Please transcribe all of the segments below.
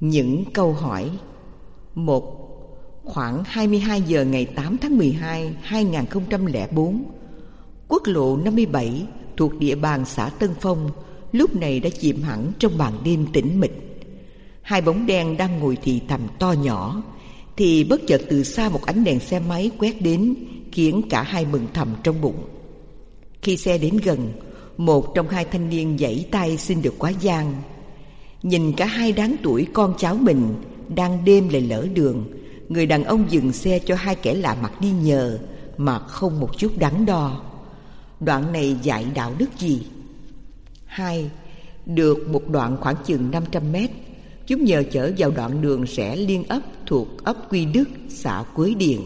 Những câu hỏi. 1. Khoảng 22 giờ ngày 8 tháng 12, 2004, quốc lộ 57 thuộc địa bàn xã Tân Phong lúc này đã chìm hẳn trong màn đêm tĩnh mịch. Hai bóng đen đang ngồi thì thầm to nhỏ, thì bất chợt từ xa một ánh đèn xe máy quét đến, khiến cả hai mừng thầm trong bụng. Khi xe đến gần, một trong hai thanh niên giãy tay xin được quá giang. Nhìn cả hai đáng tuổi con cháu mình đang đêm lại lỡ đường, người đàn ông dừng xe cho hai kẻ lạ mặt đi nhờ mà không một chút đắn đo. Đoạn này dạy đạo đức gì? 2. Được một đoạn khoảng chừng 500 mét, chúng nhờ chở vào đoạn đường rẽ liên ấp thuộc ấp Quy Đức, xã Quế Điền.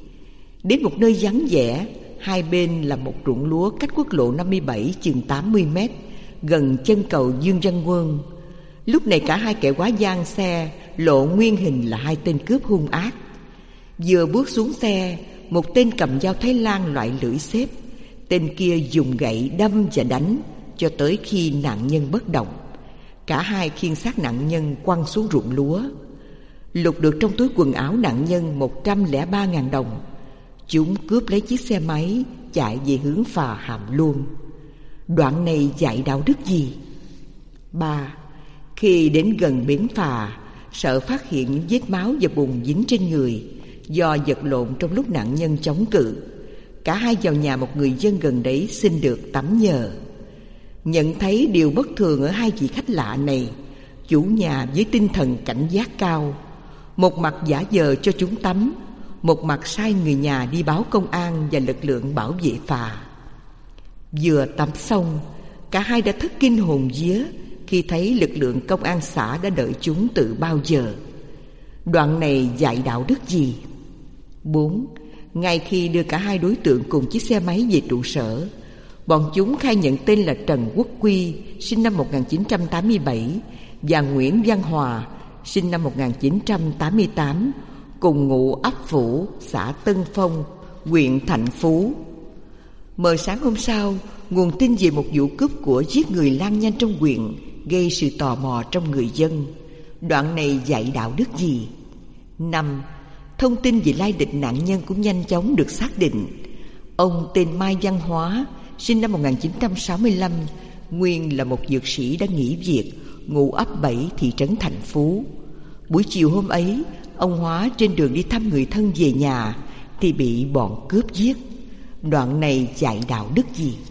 Đến một nơi vắng vẻ, hai bên là một ruộng lúa cách quốc lộ 57 chừng 80 mét, gần chân cầu Dương Văn Quân. Lúc này cả hai kẻ quá giang xe lộ nguyên hình là hai tên cướp hung ác. Vừa bước xuống xe, một tên cầm dao Thái Lan loại lưỡi xếp, tên kia dùng gậy đâm và đánh cho tới khi nạn nhân bất động. Cả hai khiêng xác nạn nhân quăng xuống ruộng lúa. Lục được trong túi quần áo nạn nhân 103.000 đồng. Chúng cướp lấy chiếc xe máy chạy về hướng phà Hàm Luông. Đoạn này dạy đạo đức gì? 3. Khi đến gần bến phà, sợ phát hiện những vết máu và bùn dính trên người do vật lộn trong lúc nạn nhân chống cự, cả hai vào nhà một người dân gần đấy xin được tắm nhờ. Nhận thấy điều bất thường ở hai vị khách lạ này, chủ nhà với tinh thần cảnh giác cao, một mặt giả vờ cho chúng tắm, một mặt sai người nhà đi báo công an và lực lượng bảo vệ phà. Vừa tắm xong, cả hai đã thất kinh hồn vía khi thấy lực lượng công an xã đã đợi chúng từ bao giờ. Đoạn này dạy đạo đức gì? 4. Ngay khi đưa cả hai đối tượng cùng chiếc xe máy về trụ sở, bọn chúng khai nhận tên là Trần Quốc Quy, sinh năm 1987, và Nguyễn Văn Hòa, sinh năm 1988, cùng ngụ ấp Phủ, xã Tân Phong, huyện Thạnh Phú. Mờ sáng hôm sau, nguồn tin về một vụ cướp của giết người lan nhanh trong huyện gây sự tò mò trong người dân. Đoạn này dạy đạo đức gì? 5. Thông tin về lai lịch nạn nhân cũng nhanh chóng được xác định. Ông tên Mai Văn Hóa, sinh năm 1965, nguyên là một dược sĩ đã nghỉ việc, ngụ ấp 7 thị trấn Thạnh Phú. Buổi chiều hôm ấy, ông Hóa trên đường đi thăm người thân về nhà thì bị bọn cướp giết. Đoạn này dạy đạo đức gì?